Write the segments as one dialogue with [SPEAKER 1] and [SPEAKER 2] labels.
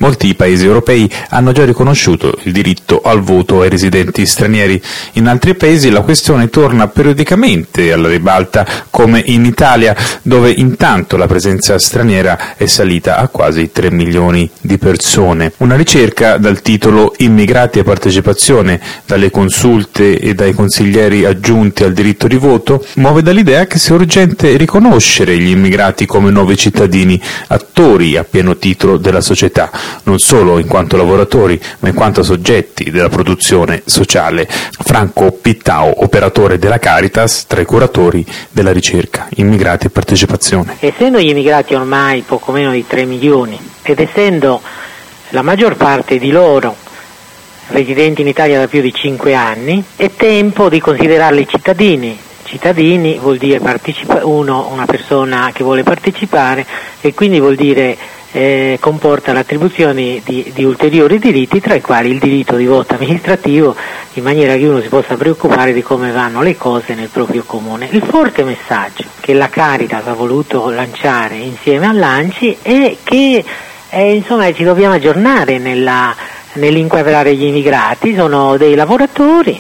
[SPEAKER 1] Molti paesi europei hanno già riconosciuto il diritto al voto ai residenti stranieri. In altri paesi la questione torna periodicamente alla ribalta, come in Italia, dove intanto la presenza straniera è salita a quasi 3 milioni di persone. Una ricerca dal titolo Immigrati e partecipazione, dalle consulte e dai consiglieri aggiunti al diritto di voto, muove dall'idea che sia urgente riconoscere gli immigrati come nuovi cittadini, attori a pieno titolo della società, non solo in quanto lavoratori, ma in quanto soggetti della produzione sociale. Franco Pittao, operatore della Caritas, tra i curatori della ricerca Immigrati e partecipazione.
[SPEAKER 2] Essendo gli immigrati ormai poco meno di 3 milioni ed essendo la maggior parte di loro residenti in Italia da più di 5 anni, è tempo di considerarli cittadini. Cittadini vuol dire una persona che vuole partecipare e quindi vuol dire comporta l'attribuzione di ulteriori diritti, tra i quali il diritto di voto amministrativo, in maniera che uno si possa preoccupare di come vanno le cose nel proprio comune. Il forte messaggio che la Caritas ha voluto lanciare insieme all'ANCI è che ci dobbiamo aggiornare nell'inquadrare gli immigrati. Sono dei lavoratori,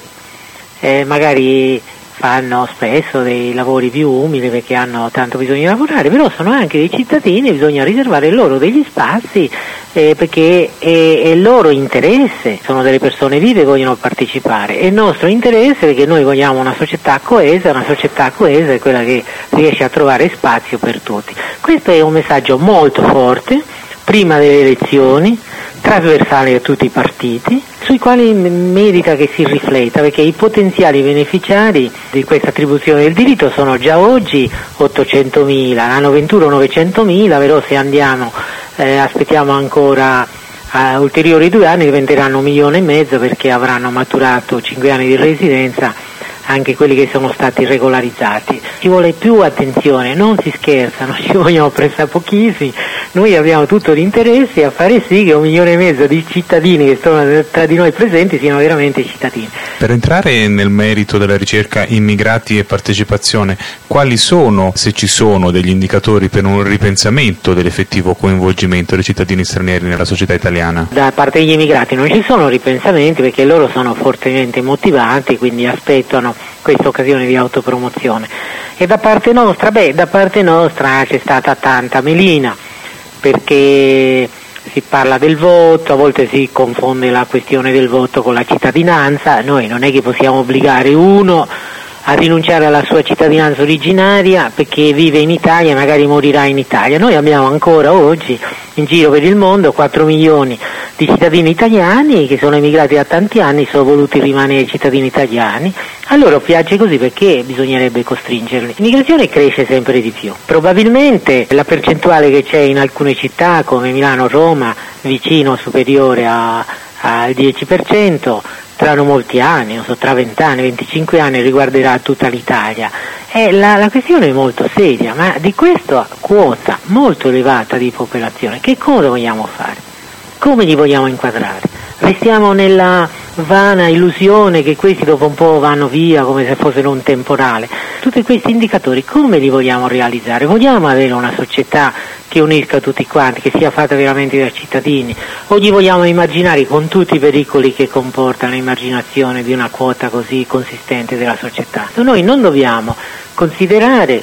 [SPEAKER 2] magari fanno spesso dei lavori più umili perché hanno tanto bisogno di lavorare, però sono anche dei cittadini, bisogna riservare loro degli spazi perché è il loro interesse, sono delle persone vive e vogliono partecipare, è il nostro interesse perché noi vogliamo una società coesa è quella che riesce a trovare spazio per tutti. Questo è un messaggio molto forte, prima delle elezioni, trasversale a tutti i partiti, sui quali merita che si rifletta, perché i potenziali beneficiari di questa attribuzione del diritto sono già oggi 800.000, l'anno 21 900.000, però se andiamo, aspettiamo ancora ulteriori 2 anni, diventeranno 1,5 milioni perché avranno maturato 5 anni di residenza anche quelli che sono stati regolarizzati. Ci vuole più attenzione, non si scherza, non ci vogliono prestare pochissimi, noi abbiamo tutto l'interesse a fare sì che 1,5 milioni di cittadini che sono tra di noi presenti siano veramente cittadini.
[SPEAKER 1] Per entrare nel merito della ricerca Immigrati e partecipazione, quali sono, se ci sono, degli indicatori per un ripensamento dell'effettivo coinvolgimento dei cittadini stranieri nella società italiana? Da
[SPEAKER 2] parte degli immigrati non ci sono ripensamenti perché loro sono fortemente motivati, quindi aspettano questa occasione di autopromozione. E da parte nostra c'è stata tanta melina, perché si parla del voto, a volte si confonde la questione del voto con la cittadinanza. Noi non è che possiamo obbligare uno a rinunciare alla sua cittadinanza originaria perché vive in Italia e magari morirà in Italia. Noi abbiamo ancora oggi in giro per il mondo 4 milioni di cittadini italiani che sono emigrati da tanti anni, sono voluti rimanere cittadini italiani. A loro piace così perché bisognerebbe costringerli. L'immigrazione cresce sempre di più. Probabilmente la percentuale che c'è in alcune città come Milano, Roma, vicino superiore al 10%, tra molti anni, tra 20 anni, 25 anni riguarderà tutta l'Italia. La questione è molto seria, ma di questa quota molto elevata di popolazione, che cosa vogliamo fare? Come li vogliamo inquadrare? Restiamo nella vana illusione che questi dopo un po' vanno via come se fossero un temporale. Tutti questi indicatori come li vogliamo realizzare? Vogliamo avere una società che unisca tutti quanti, che sia fatta veramente da cittadini, o gli vogliamo immaginare con tutti i pericoli che comporta l'immaginazione di una quota così consistente della società? Noi non dobbiamo considerare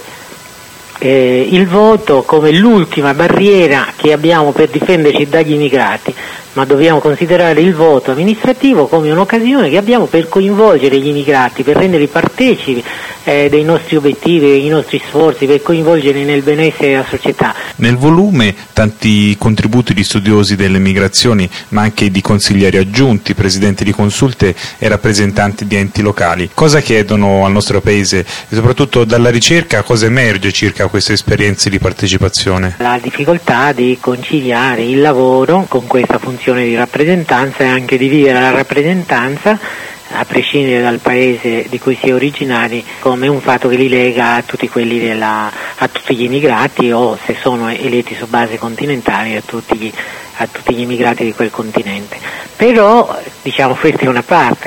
[SPEAKER 2] il voto come l'ultima barriera che abbiamo per difenderci dagli immigrati, ma dobbiamo considerare il voto amministrativo come un'occasione che abbiamo per coinvolgere gli immigrati, per renderli partecipi dei nostri obiettivi, dei nostri sforzi, per coinvolgerli nel benessere della società.
[SPEAKER 1] Nel volume tanti contributi di studiosi delle migrazioni, ma anche di consiglieri aggiunti, presidenti di consulte e rappresentanti di enti locali. Cosa chiedono al nostro Paese e soprattutto dalla ricerca cosa emerge circa queste esperienze di partecipazione?
[SPEAKER 2] La difficoltà di conciliare il lavoro con questa funzione di rappresentanza e anche di vivere la rappresentanza a prescindere dal paese di cui si è originari, come un fatto che li lega a tutti quelli a tutti gli immigrati, o se sono eletti su base continentale a tutti gli immigrati di quel continente. Però questa è una parte.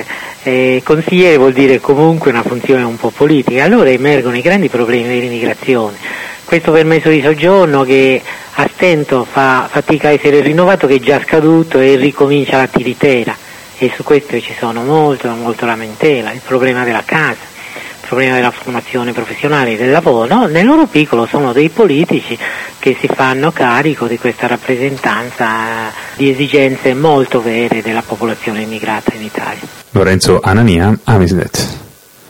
[SPEAKER 2] Consigliere vuol dire comunque una funzione un po' politica. Allora emergono i grandi problemi dell'immigrazione, questo permesso di soggiorno che a stento fa fatica a essere rinnovato, che è già scaduto e ricomincia la tiritera, e su questo ci sono molto lamentela, il problema della casa, il problema della formazione professionale, del lavoro. Nel loro piccolo sono dei politici che si fanno carico di questa rappresentanza di esigenze molto vere della popolazione immigrata in Italia.
[SPEAKER 1] Lorenzo Anania, Amisnet.